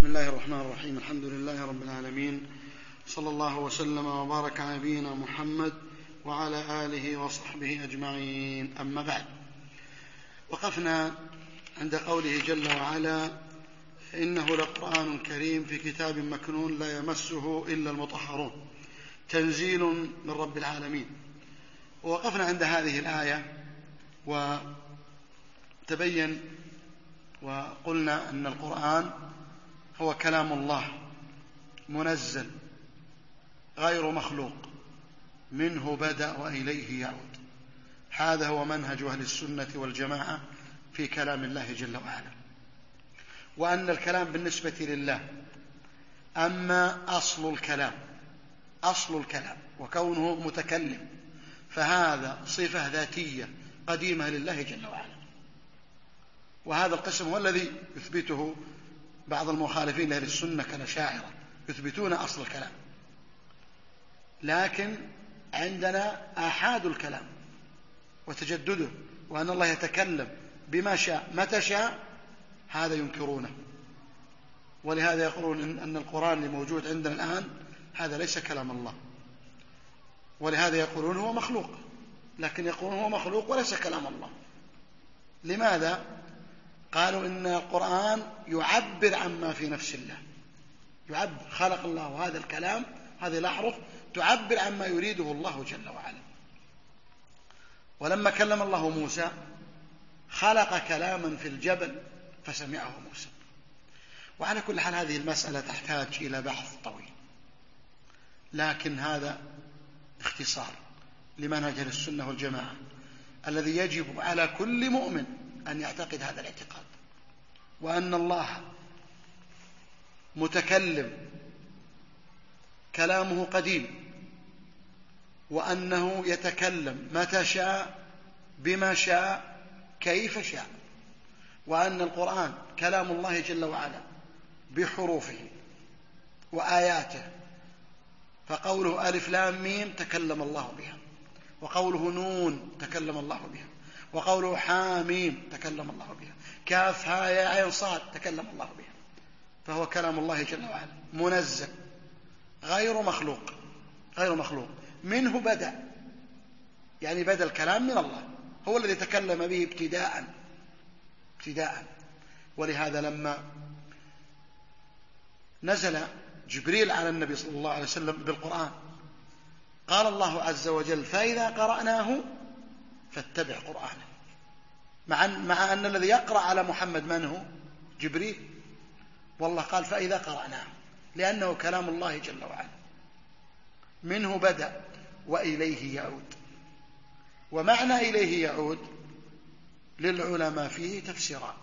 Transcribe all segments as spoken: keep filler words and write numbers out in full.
بسم الله الرحمن الرحيم. الحمد لله رب العالمين، صلى الله وسلم وبارك على نبينا محمد وعلى آله وصحبه أجمعين. أما بعد، وقفنا عند قوله جل وعلا: إنه لقرآن كريم في كتاب مكنون لا يمسه إلا المطهرون تنزيل من رب العالمين. ووقفنا عند هذه الآية وتبين وقلنا أن القرآن هو كلام الله منزل غير مخلوق، منه بدأ وإليه يعود. هذا هو منهج أهل السنة والجماعة في كلام الله جل وعلا، وأن الكلام بالنسبة لله أما أصل الكلام أصل الكلام وكونه متكلم فهذا صفة ذاتية قديمة لله جل وعلا. وهذا القسم هو الذي يثبته بعض المخالفين لأهل السنة كالأشاعرة، يثبتون أصل الكلام، لكن عندنا آحاد الكلام وتجدده، وأن الله يتكلم بما شاء متى شاء، هذا ينكرونه. ولهذا يقولون أن القرآن الموجود عندنا الآن هذا ليس كلام الله، ولهذا يقولون هو مخلوق، لكن يقولون هو مخلوق وليس كلام الله. لماذا؟ قالوا إن القرآن يعبر عما في نفس الله، يعبر، خلق الله هذا الكلام، هذه الأحرف تعبر عما يريده الله جل وعلا. ولما كلم الله موسى خلق كلاما في الجبل فسمعه موسى. وعلى كل حال هذه المسألة تحتاج إلى بحث طويل، لكن هذا اختصار لمنهج أهل السنة والجماعة الذي يجب على كل مؤمن أن يعتقد هذا الاعتقاد، وأن الله متكلم كلامه قديم، وأنه يتكلم متى شاء بما شاء كيف شاء، وأن القرآن كلام الله جل وعلا بحروفه وآياته. فقوله ألف لام ميم تكلم الله بها، وقوله نون تكلم الله بها، وقوله حاميم تكلم الله بها، كاف ها يا عين صاد تكلم الله بها. فهو كلام الله جل وعلا منزل غير مخلوق غير مخلوق منه بدأ، يعني بدأ الكلام من الله، هو الذي تكلم به ابتداء ابتداء ولهذا لما نزل جبريل على النبي صلى الله عليه وسلم بالقرآن قال الله عز وجل: فإذا قرأناه فاتبع قرآنه، مع مع أن الذي يقرأ على محمد من هو؟ جبريل. والله قال: فإذا قرأناه، لأنه كلام الله جل وعلا منه بدأ وإليه يعود. ومعنى إليه يعود للعلماء فيه تفسيران.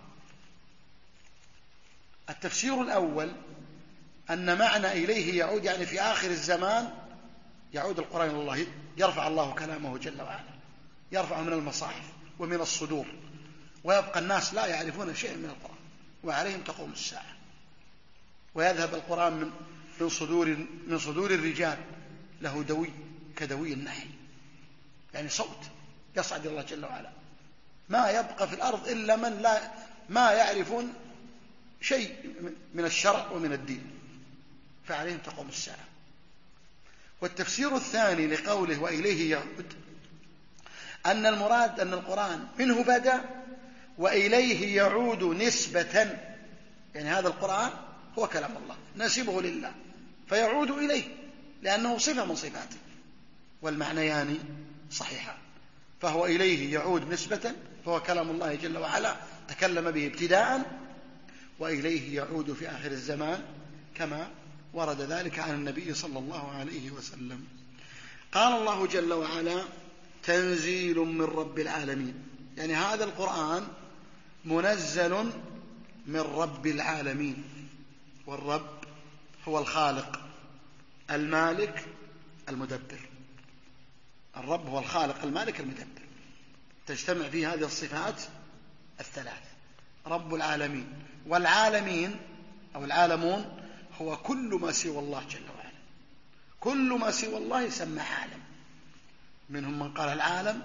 التفسير الأول أن معنى إليه يعود يعني في آخر الزمان يعود القرآن إلى الله، يرفع الله كلامه جل وعلا، يرفع من المصاحف ومن الصدور، ويبقى الناس لا يعرفون شيئا من القرآن، وعليهم تقوم الساعة. ويذهب القرآن من من صدور من صدور الرجال له دوي كدوي النحل، يعني صوت يصعد إلى الله جل وعلا، ما يبقى في الأرض إلا من لا ما يعرفون شيء من الشرع ومن الدين، فعليهم تقوم الساعة. والتفسير الثاني لقوله وإليه يعود أن المراد أن القرآن منه بدأ وإليه يعود نسبة، يعني هذا القرآن هو كلام الله نسبه لله فيعود إليه لأنه صفة من صفاته، والمعنيان صحيحان. فهو إليه يعود نسبة، فهو كلام الله جل وعلا تكلم به ابتداء، وإليه يعود في آخر الزمان كما ورد ذلك عن النبي صلى الله عليه وسلم. قال الله جل وعلا: تنزيل من رب العالمين، يعني هذا القرآن منزل من رب العالمين. والرب هو الخالق المالك المدبر. الرب هو الخالق المالك المدبر، تجتمع فيه هذه الصفات الثلاث: رب العالمين. والعالمين أو العالمون هو كل ما سوى الله جل وعلا، كل ما سوى الله يسمى عالم. منهم من قال العالم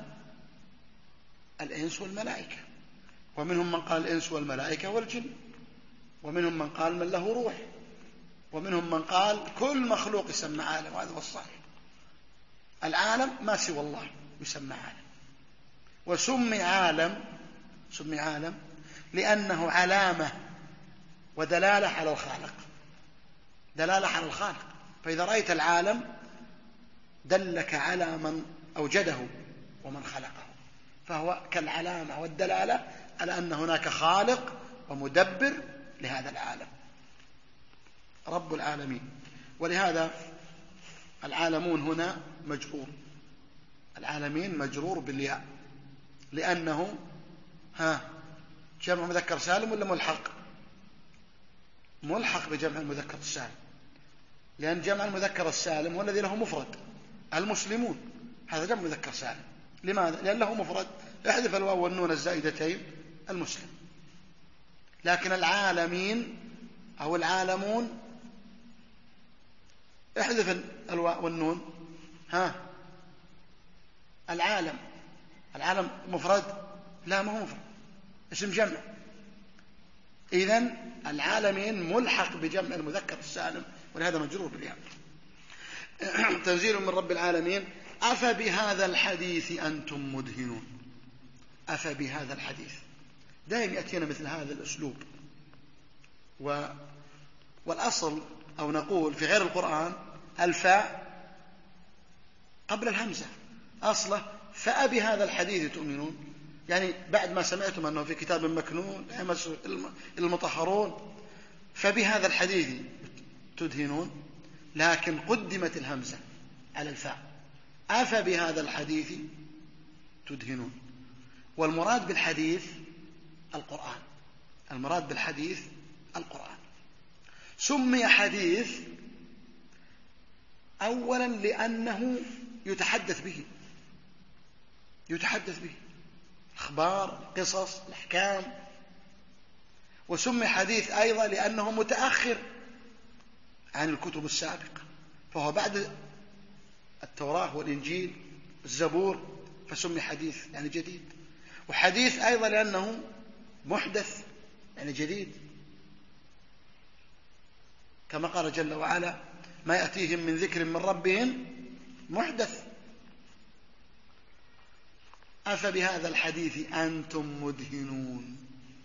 الإنس والملائكة، ومنهم من قال الإنس والملائكة والجن، ومنهم من قال من له روح، ومنهم من قال كل مخلوق يسمى عالم، وهذا هو الصحيح. العالم ما سوى الله يسمى عالم. وسمي عالم سمي عالم لأنه علامة ودلالة على الخالق، دلالة على الخالق. فإذا رأيت العالم دلك على من أوجده ومن خلقه، فهو كالعلامة والدلالة على أن هناك خالق ومدبر لهذا العالم، رب العالمين. ولهذا العالمون هنا مجرور، العالمين مجرور بالياء، لأنه ها جمع مذكر سالم ولا ملحق؟ ملحق بجمع المذكر السالم، لأن جمع المذكر السالم هو الذي له مفرد، المسلمون هذا جمع مذكر سالم. لماذا؟ لأن له مفرد، احذف الواو والنون الزائدتين المسلم. لكن العالمين أو العالمون احذف الواو والنون، ها العالم، العالم مفرد؟ لا، ما هو مفرد، اسم جمع. إذن العالمين ملحق بجمع المذكر السالم، ولهذا مجرور بالياء. تنزيل من رب العالمين. أفبهذا الحديث أنتم مدهنون. أفبهذا الحديث، دائما يأتينا مثل هذا الأسلوب. و... والأصل أو نقول في غير القرآن الفاء قبل الهمزة، أصله فأبهذا الحديث تؤمنون، يعني بعد ما سمعتم أنه في كتاب مكنون المطهرون فبهذا الحديث تدهنون، لكن قدمت الهمزة على الفاء، أفبهذا الحديث تدهنون. والمراد بالحديث القرآن، المراد بالحديث القرآن. سمي حديث أولا لأنه يتحدث به، يتحدث به الأخبار، القصص، الأحكام. وسمي حديث أيضا لأنه متأخر عن الكتب السابقة، فهو بعد التوراة والإنجيل الزبور، فسمي حديث يعني جديد. وحديث أيضا لأنه محدث يعني جديد، كما قال جل وعلا ما يأتيهم من ذكر من ربهم محدث. أفبهذا الحديث أنتم مدهنون.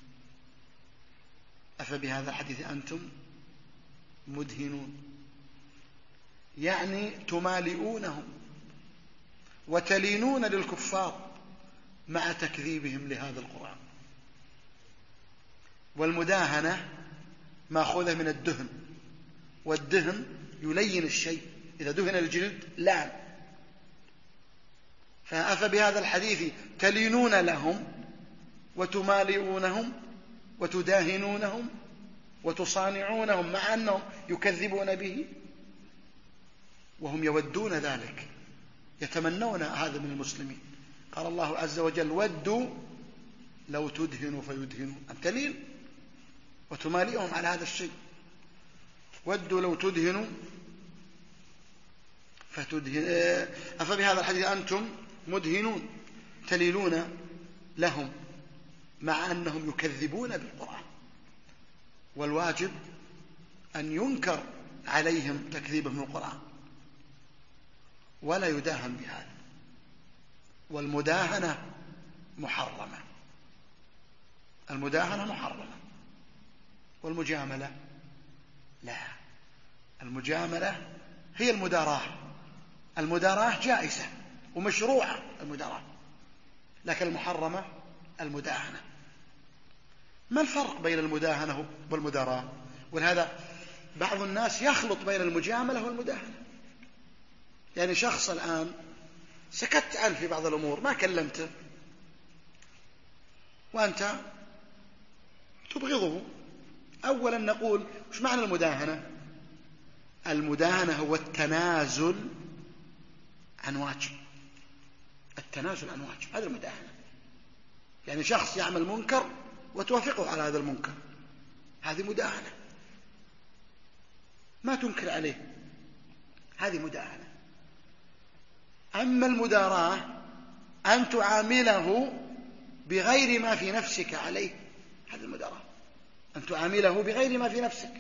أفبهذا الحديث أنتم مدهنون يعني تمالئونهم وتلينون للكفار مع تكذيبهم لهذا القرآن. والمداهنة ماخوذة من الدهن، والدهن يلين الشيء، إذا دهن الجلد لان. فأفبهذا الحديث تلينون لهم وتمالئونهم وتداهنونهم وتصانعونهم مع أنهم يكذبون به، وهم يودون ذلك، يتمنون هذا من المسلمين. قال الله عز وجل ودوا لو تدهنوا فيدهنون، أن تلين وتمالئهم على هذا الشيء. ودوا لو تدهنوا فتدهن. أفبهذا الحديث أنتم مدهنون، تليلون لهم مع أنهم يكذبون بالقرآن. والواجب أن ينكر عليهم تكذيبهم بالقرآن ولا يداهن بهذا. والمداهنة محرمة، المداهنة محرمة. والمجاملة لا، المجاملة هي المداراة، المداراة جائزة ومشروعة المداراة، لكن المحرمة المداهنة. ما الفرق بين المداهنة والمداراة؟ ولهذا بعض الناس يخلط بين المجاملة والمداهنة. يعني شخص الآن سكت عنه في بعض الأمور، ما كلمته، وأنت تبغضه. أولا نقول وش معنى المداهنة؟ المداهنة هو التنازل عن واجب، التنازل عن واجب، هذا المداهنة. يعني شخص يعمل منكر وتوافقه على هذا المنكر، هذه مداهنة. ما تنكر عليه، هذه مداهنة. أما المداراة أن تعامله بغير ما في نفسك عليه، هذه المداراة. أن تعامله بغير ما في نفسك.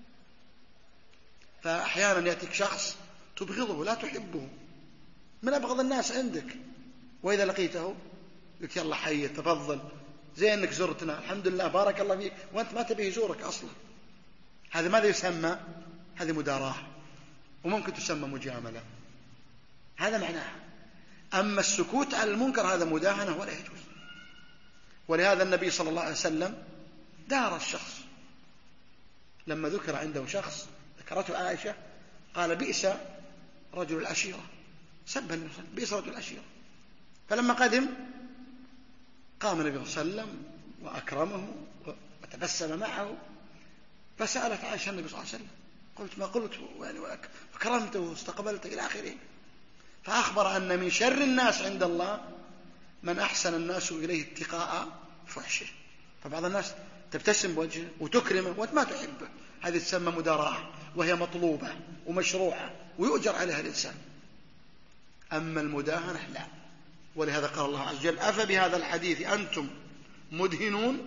فأحيانا يأتيك شخص تبغضه لا تحبه، من أبغض الناس عندك، وإذا لقيته لك يلا حي تفضل زي أنك زرتنا الحمد لله بارك الله فيك، وأنت ما تبيه يزورك أصلا. هذا ماذا يسمى؟ هذه مداراة، وممكن تسمى مجاملة، هذا معناها. أما السكوت على المنكر هذا مداهنة ولا يجوز. ولهذا النبي صلى الله عليه وسلم دار الشخص لما ذكر عنده شخص ذكرته عائشة قال بئس رجل العشيرة، سب النبي صلى الله عليه وسلم بئس رجل العشيرة. فلما قدم قام النبي صلى الله عليه وسلم وأكرمه وتبسم معه، فسألت عائشة النبي صلى الله عليه وسلم قلت ما قلت يعني وكرمته واستقبلته إلى آخره، فأخبر أن من شر الناس عند الله من أحسن الناس إليه اتقاء فحشه. فبعض الناس تبتسم بوجهه وتكرمه وأنت ما تحبه، هذه تسمى مداراة، وهي مطلوبة ومشروعة ويؤجر عليها الإنسان. أما المداهنة لا. ولهذا قال الله عز وجل أفبهذا الحديث أنتم مدهنون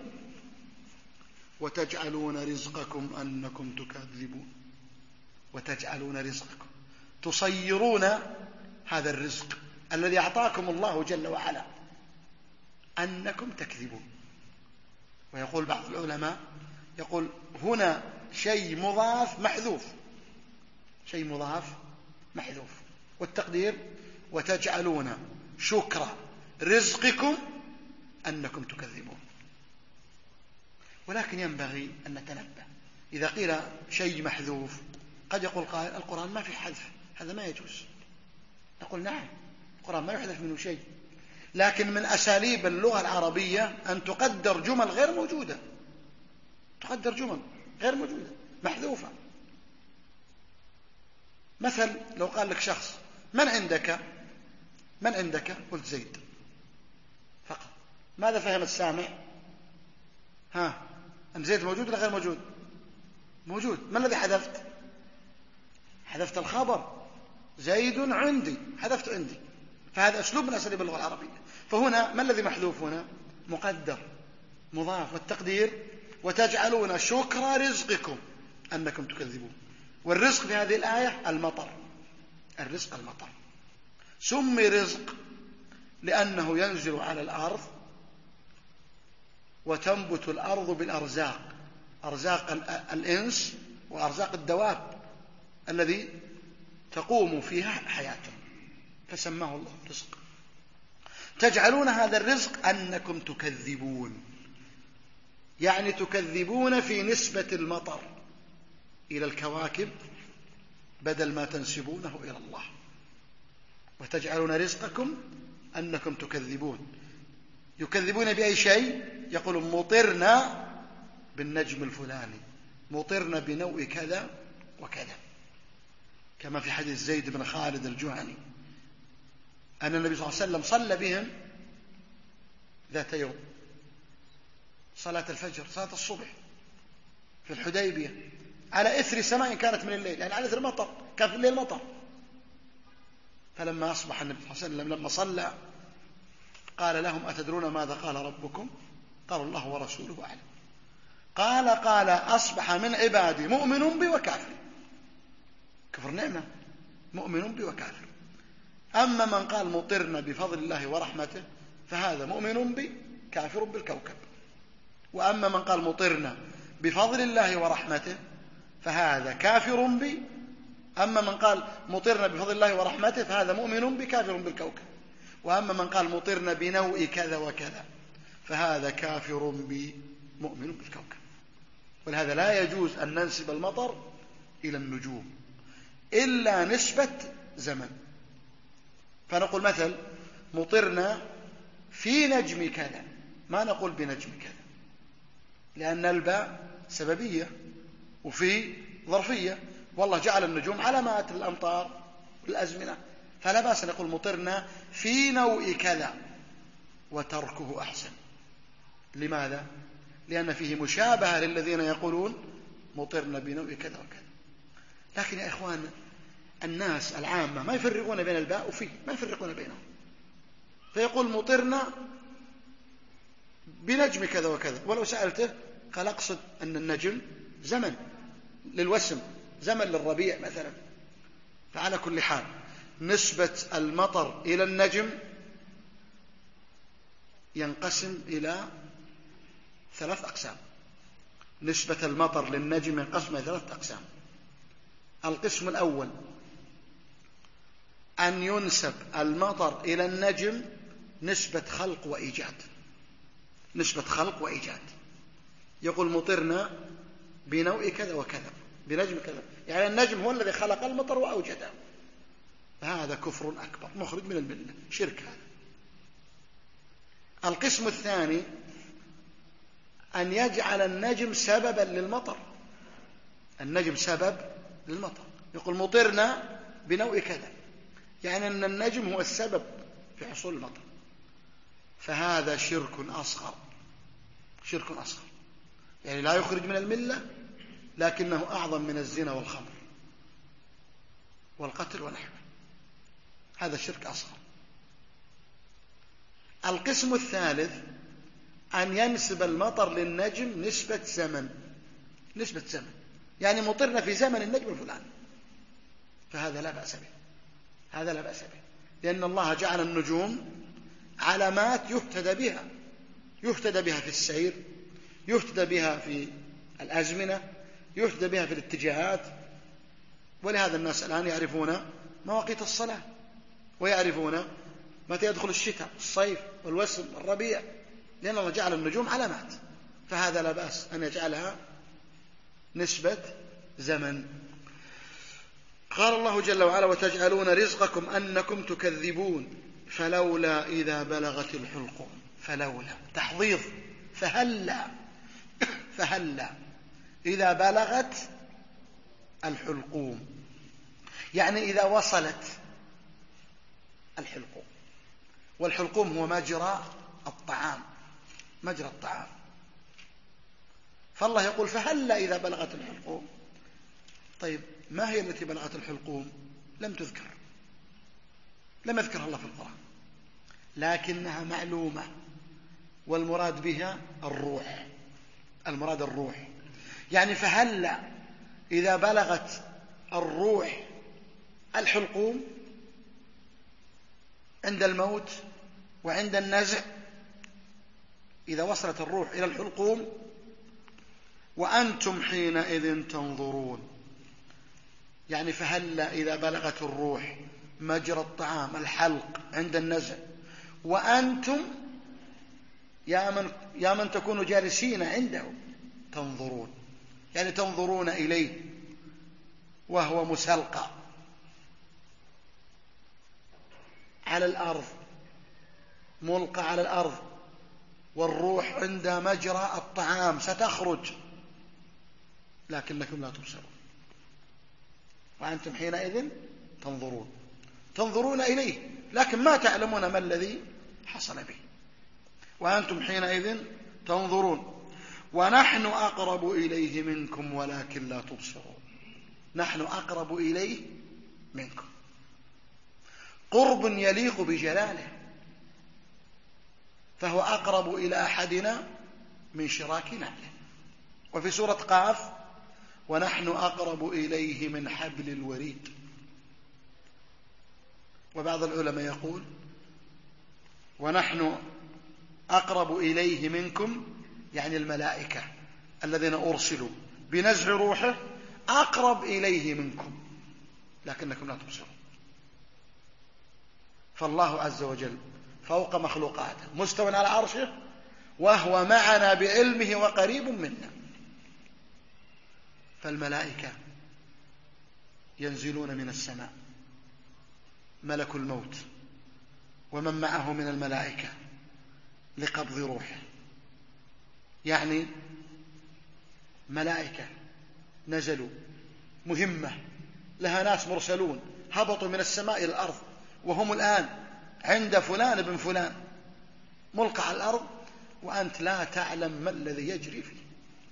وتجعلون رزقكم أنكم تكذبون. وتجعلون رزقكم، تصيرون هذا الرزق الذي أعطاكم الله جل وعلا أنكم تكذبون. ويقول بعض العلماء يقول هنا شيء مضاف محذوف، شيء مضاف محذوف، والتقدير وتجعلون شكر رزقكم أنكم تكذبون. ولكن ينبغي أن نتنبه، إذا قيل شيء محذوف قد يقول قائل القرآن ما في حذف، هذا ما يجوز. نقول نعم القرآن ما يحذف منه شيء، لكن من أساليب اللغة العربية أن تقدر جمل غير موجودة، تقدر جمل غير موجودة محذوفة. مثل لو قال لك شخص من عندك من عندك قلت زيد فقط، ماذا فهم السامع؟ ها أن زيد موجود ولا غير موجود؟ موجود. ما الذي حذفت؟ حذفت الخبر زيد عندي، حذفت عندي. فهذا أسلوب من أساليب اللغة العربية. فهنا ما الذي محذوف هنا؟ مقدر مضاف، والتقدير وتجعلون شكر رزقكم أنكم تكذبون. والرزق في هذه الآية المطر، الرزق المطر. سمي رزق لأنه ينزل على الأرض وتنبت الأرض بالأرزاق، أرزاق الإنس وأرزاق الدواب الذي تقوم فيها حياتهم، فسماه الله رزق. تجعلون هذا الرزق أنكم تكذبون، يعني تكذبون في نسبة المطر إلى الكواكب بدل ما تنسبونه إلى الله. وتجعلون رزقكم أنكم تكذبون. يكذبون بأي شيء؟ يقولون مطرنا بالنجم الفلاني، مطرنا بنوع كذا وكذا، كما في حديث زيد بن خالد الجهني أن النبي صلى الله عليه وسلم صلى بهم ذات يوم صلاة الفجر، صلاة الصبح في الحديبية، على إثر سماء كانت من الليل، يعني على إثر مطر، كان في الليل مطر. فلما أصبح النبي صلى الله عليه وسلم لما صلى قال لهم أتدرون ماذا قال ربكم؟ قالوا الله ورسوله أعلم. قال قال أصبح من عبادي مؤمن بي وكافر. كفر نعمة، مؤمن بي وكافر. أما من قال مطرنا بفضل الله ورحمته فهذا مؤمن بي كافر بالكوكب. وأما من قال مطرنا بفضل الله ورحمته فهذا كافر بي، أما من قال مطرنا بفضل الله ورحمته فهذا مؤمن بي كافر بالكوكب. وأما من قال مطرنا بنوء كذا وكذا فهذا كافر بي مؤمن بالكوكب. ولهذا لا يجوز أن ننسب المطر إلى النجوم إلا نسبة زمن. فنقول مثل مطرنا في نجم كذا، ما نقول بنجم كذا، لأن الباء سببية وفي ظرفية، والله جعل النجوم علامات الأمطار والأزمنة، فلا بأس نقول مطرنا في نوع كذا وتركه أحسن. لماذا؟ لأن فيه مشابهة للذين يقولون مطرنا بنوع كذا وكذا. لكن يا إخوان الناس العامة ما يفرقون بين الباء وفيه، ما يفرقون بينهم، فيقول مطرنا بنجم كذا وكذا، ولو سألته قال أقصد أن النجم زمن للوسم، زمن للربيع مثلا. فعلى كل حال نسبة المطر إلى النجم ينقسم إلى ثلاث أقسام. نسبة المطر للنجم ينقسم إلى ثلاث أقسام. القسم الأول أن ينسب المطر إلى النجم نسبة خلق وإيجاد، نسبة خلق وإيجاد. يقول مطرنا بنوع كذا وكذا بنجم كذا، يعني النجم هو الذي خلق المطر وأوجده. هذا كفر أكبر مخرج من الملة، شرك هذا. القسم الثاني أن يجعل النجم سببا للمطر، النجم سبب للمطر. يقول مطرنا بنوع كذا، يعني أن النجم هو السبب في حصول المطر. فهذا شرك أصغر، شرك أصغر، يعني لا يخرج من الملة لكنه أعظم من الزنا والخمر والقتل ونحوه. هذا شرك أصغر. القسم الثالث أن ينسب المطر للنجم نسبة زمن، نسبة زمن، يعني مطرنا في زمن النجم الفلاني. فهذا لا بأس به، هذا لا بأس به، لأن الله جعل النجوم علامات يهتدى بها، يهتدى بها في السير، يهتدى بها في الأزمنة، يهتدى بها في الاتجاهات. ولهذا الناس الآن يعرفون مواقيت الصلاة، ويعرفون متى يدخل الشتاء، الصيف، والوسم، الربيع، لأن الله جعل النجوم علامات. فهذا لا بأس أن يجعلها نسبة زمن. قال الله جل وعلا وتجعلون رزقكم أنكم تكذبون فلولا إذا بلغت الحلقوم. فلولا تحضيض، فهلا، فهلا إذا بلغت الحلقوم، يعني إذا وصلت الحلقوم. والحلقوم هو مجرى الطعام، مجرى الطعام. فالله يقول فهلا إذا بلغت الحلقوم. طيب ما هي التي بلغت الحلقوم؟ لم تذكر، لم يذكرها الله في القرآن، لكنها معلومة، والمراد بها الروح، المراد الروح. يعني فهلا إذا بلغت الروح الحلقوم عند الموت وعند النزع، إذا وصلت الروح إلى الحلقوم وأنتم حينئذ تنظرون. يعني فهلا إذا بلغت الروح مجرى الطعام الحلق عند النزع وأنتم يا من, يا من تكونوا جالسين عنده تنظرون، يعني تنظرون إليه وهو مسلقى على الأرض، ملقى على الأرض، والروح عند مجرى الطعام ستخرج، لكنكم لا تبصرون. وأنتم حينئذ تنظرون، تنظرون إليه لكن ما تعلمون ما الذي حصل به. وأنتم حينئذ تنظرون ونحن أقرب إليه منكم ولكن لا تبصرون. نحن أقرب إليه منكم، قرب يليق بجلاله، فهو أقرب إلى أحدنا من شراك نعله. وفي سورة قاف ونحن أقرب إليه من حبل الوريد. وبعض العلماء يقول ونحن أقرب إليه منكم، يعني الملائكة الذين أرسلوا بنزع روحه أقرب إليه منكم لكنكم لا تبصرون. فالله عز وجل فوق مخلوقاته مستوى على عرشه، وهو معنا بعلمه وقريب منا. فالملائكة ينزلون من السماء، ملك الموت ومن معه من الملائكة لقبض روحه، يعني ملائكة نزلوا مهمة، لها ناس مرسلون هبطوا من السماء إلى الأرض، وهم الآن عند فلان ابن فلان ملقى على الأرض، وأنت لا تعلم ما الذي يجري فيه.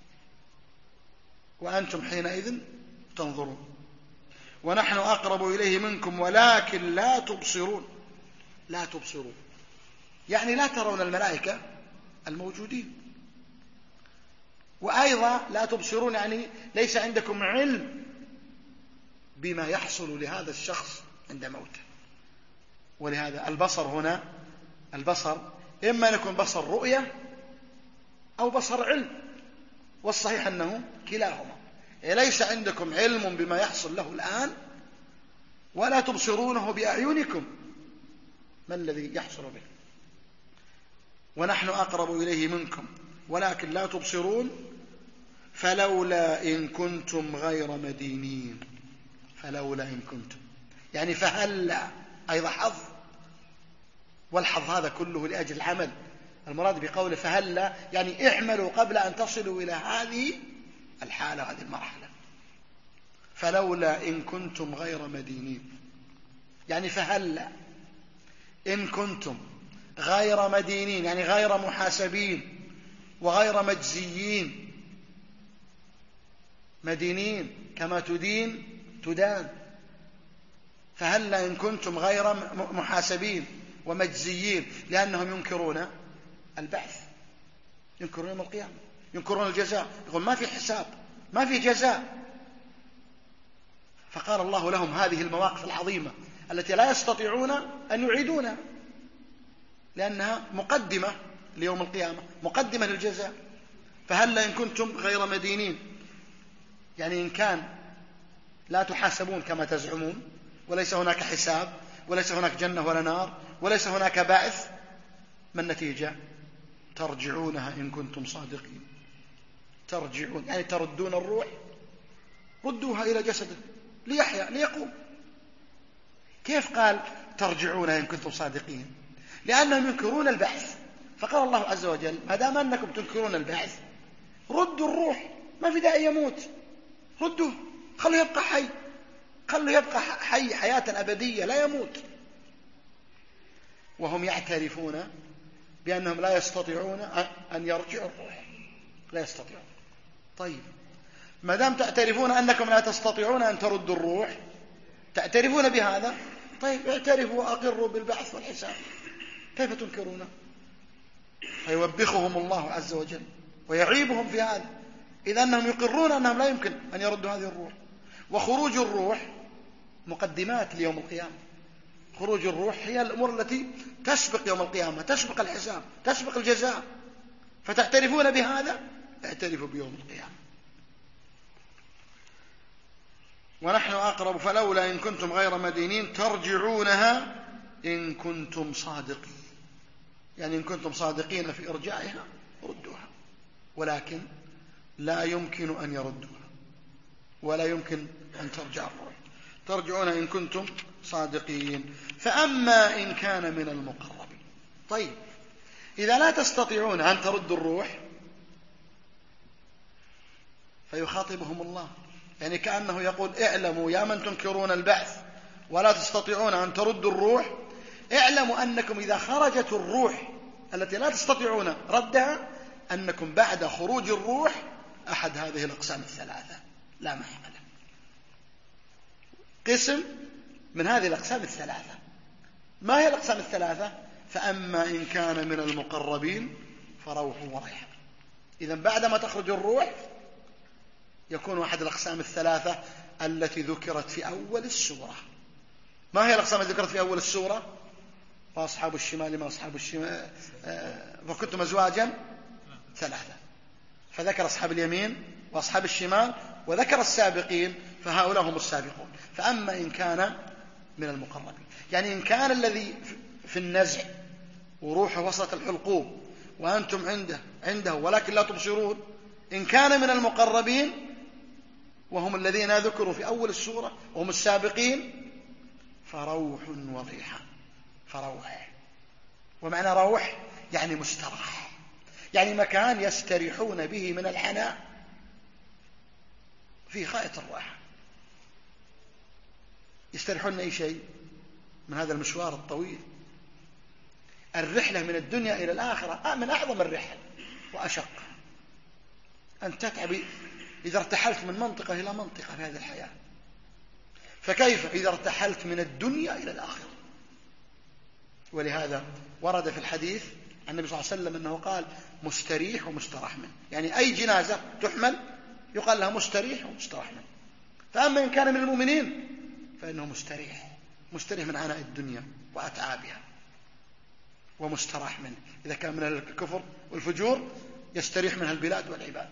وأنتم حينئذ تنظرون ونحن أقرب إليه منكم ولكن لا تبصرون. لا تبصرون يعني لا ترون الملائكة الموجودين. وأيضا لا تبصرون يعني ليس عندكم علم بما يحصل لهذا الشخص عند موته. ولهذا البصر هنا، البصر إما أن يكون بصر رؤية أو بصر علم، والصحيح أنه كلاهما. ليس عندكم علم بما يحصل له الآن ولا تبصرونه بأعينكم ما الذي يحصل به، ونحن أقرب إليه منكم ولكن لا تبصرون. فلولا إن كنتم غير مدينين. فلولا إن كنتم يعني فهلا أيضا حظ، والحظ هذا كله لأجل العمل. المراد بقوله فهلا يعني اعملوا قبل أن تصلوا إلى هذه الحالة وهذه المرحلة. فلولا إن كنتم غير مدينين يعني فهلا إن كنتم غير مدينين يعني غير محاسبين وغير مجزيين. مدينين كما تدين تدان. فهلا إن كنتم غير محاسبين ومجزيين، لأنهم ينكرون البعث، ينكرون يوم القيامة، ينكرون الجزاء، يقول ما في حساب ما في جزاء. فقال الله لهم هذه المواقف العظيمة التي لا يستطيعون أن يعيدونها، لأنها مقدمة ليوم القيامة، مقدمة للجزاء. فهلا إن كنتم غير مدينين يعني إن كان لا تحاسبون كما تزعمون، وليس هناك حساب وليس هناك جنة ولا نار وليس هناك بعث، ما النتيجة؟ ترجعونها إن كنتم صادقين. ترجعون يعني تردون الروح، ردوها إلى جسده ليحيا ليقوم. كيف قال ترجعونها إن كنتم صادقين؟ لأنهم ينكرون البعث. فقال الله عز وجل ما دام أنكم تنكرون البعث ردوا الروح، ما في داعي يموت، ردوه، خلوا يبقى حي، خلوا يبقى حي حياة أبدية لا يموت. وهم يعترفون بأنهم لا يستطيعون أن يرجعوا الروح، لا يستطيعون. طيب ما دام تعترفون أنكم لا تستطيعون أن تردوا الروح، تعترفون بهذا، طيب اعترفوا وأقروا بالبعث والحساب، كيف تنكرونه؟ فيوبخهم الله عز وجل ويعيبهم في هذا، إذا أنهم يقرون أنهم لا يمكن أن يردوا هذه الروح. وخروج الروح مقدمات ليوم القيامة. خروج الروح هي الأمور التي تسبق يوم القيامة، تسبق الحساب، تسبق الجزاء. فتعترفون بهذا، اعترفوا بيوم القيامة. ونحن أقرب فلولا إن كنتم غير مدينين ترجعونها إن كنتم صادقين، يعني إن كنتم صادقين في إرجاعها ردوها، ولكن لا يمكن أن يردوها ولا يمكن أن ترجع الروح. ترجعونها إن كنتم صادقين. فأما إن كان من المقربين. طيب إذا لا تستطيعون أن تردوا الروح فيخاطبهم الله، يعني كأنه يقول اعلموا يا من تنكرون البعث ولا تستطيعون أن تردوا الروح، اعلموا أنكم إذا خرجت الروح التي لا تستطيعون ردها أنكم بعد خروج الروح أحد هذه الأقسام الثلاثة لا محالة، قسم من هذه الأقسام الثلاثة. ما هي الأقسام الثلاثة؟ فأما إن كان من المقربين فروح وريحان. إذن بعدما تخرج الروح يكون أحد الأقسام الثلاثة التي ذكرت في أول السورة. ما هي الأقسام التي ذكرت في أول السورة؟ وأصحاب الشمال ما أصحاب الشمال فكنتم أزواجا ثلاثة، فذكر أصحاب اليمين وأصحاب الشمال وذكر السابقين، فهؤلاء هم السابقون. فأما إن كان من المقربين يعني إن كان الذي في النزع وروحه وصلت الحلقوم وأنتم عنده عنده ولكن لا تبصرون، إن كان من المقربين وهم الذين ذكروا في أول السورة وهم السابقين فروح وريحان. فروح ومعنى روح يعني مستراح، يعني مكان يستريحون به من الحناء في غاية الراحة، يستريحون أي شيء من هذا المشوار الطويل. الرحلة من الدنيا إلى الآخرة من أعظم الرحل وأشق، أن تتعب إذا ارتحلت من منطقة إلى منطقة في هذه الحياة، فكيف إذا ارتحلت من الدنيا إلى الآخرة؟ ولهذا ورد في الحديث النبي صلى الله عليه وسلم أنه قال مستريح ومستراح منه، يعني أي جنازة تحمل يقال لها مستريح ومستراح منه. فأما إن كان من المؤمنين فإنه مستريح، مستريح من عناء الدنيا وأتعابها، ومستراح منه إذا كان من الكفر والفجور يستريح منها البلاد والعباد.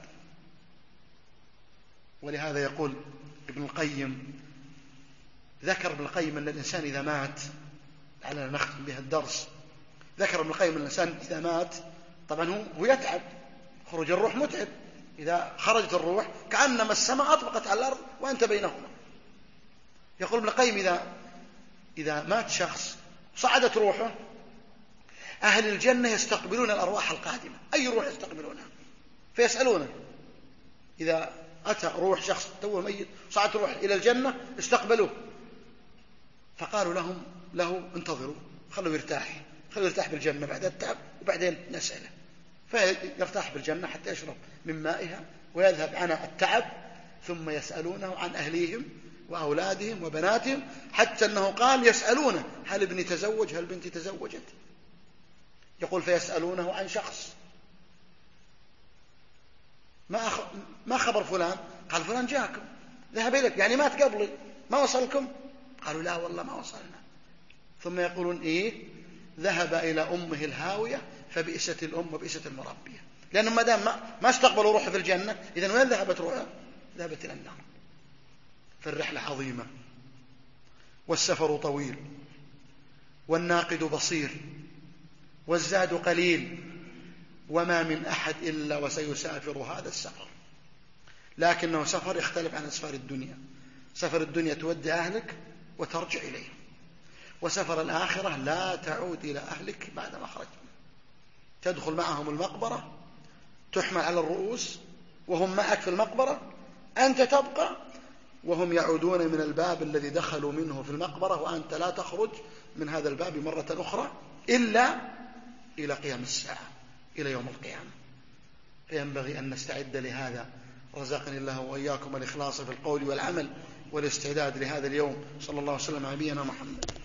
ولهذا يقول ابن القيم، ذكر ابن القيم أن الإنسان إذا مات، لعلنا نختم بها الدرس، ذكر ابن القيم أن الإنسان إذا مات طبعا هو, هو يتعب، خروج الروح متعب، إذا خرجت الروح كأنما السماء أطبقت على الأرض وأنت بينهما. يقول ابن القيم إذا, إذا مات شخص صعدت روحه، أهل الجنة يستقبلون الأرواح القادمة، أي روح يستقبلونها، فيسألونه إذا أتى روح شخص توه ميت صعدت روح إلى الجنة استقبلوه، فقالوا لهم له انتظروا خلوا يرتاح، خلوا يرتاح بالجنة بعد التعب وبعدين نسأله، فيرتاح بالجنة حتى يشرب من مائها ويذهب عن التعب، ثم يسألونه عن أهليهم وأولادهم وبناتهم، حتى أنه قال يسألونه هل ابني تزوج، هل بنتي تزوجت. يقول فيسألونه عن شخص، ما أخ... ما خبر فلان؟ قال فلان جاءكم ذهب إليك، يعني مات قبلي، ما وصلكم؟ قالوا لا والله ما وصلنا. ثم يقولون إيه؟ ذهب إلى أمه الهاوية فبئست الأم وبئست المربية، لأنهم ما دام ما, ما استقبلوا روحه في الجنة، إذن وين ذهبت روحه؟ ذهبت إلى النار. فالرحلة عظيمة، والسفر طويل، والناقد بصير، والزاد قليل، وما من أحد إلا وسيسافر هذا السفر، لكنه سفر يختلف عن أسفار الدنيا. سفر الدنيا تودي أهلك وترجع إليهم، وسفر الآخرة لا تعود إلى أهلك بعد ما خرجت، تدخل معهم المقبرة، تحمل على الرؤوس وهم معك في المقبرة، أنت تبقى وهم يعودون من الباب الذي دخلوا منه في المقبرة، وأنت لا تخرج من هذا الباب مرة أخرى إلا إلى قيام الساعة، إلى يوم القيامة. فينبغي أن نستعد لهذا. رزقني الله وإياكم الإخلاص في القول والعمل والاستعداد لهذا اليوم. صلى الله وسلم على نبينا محمد.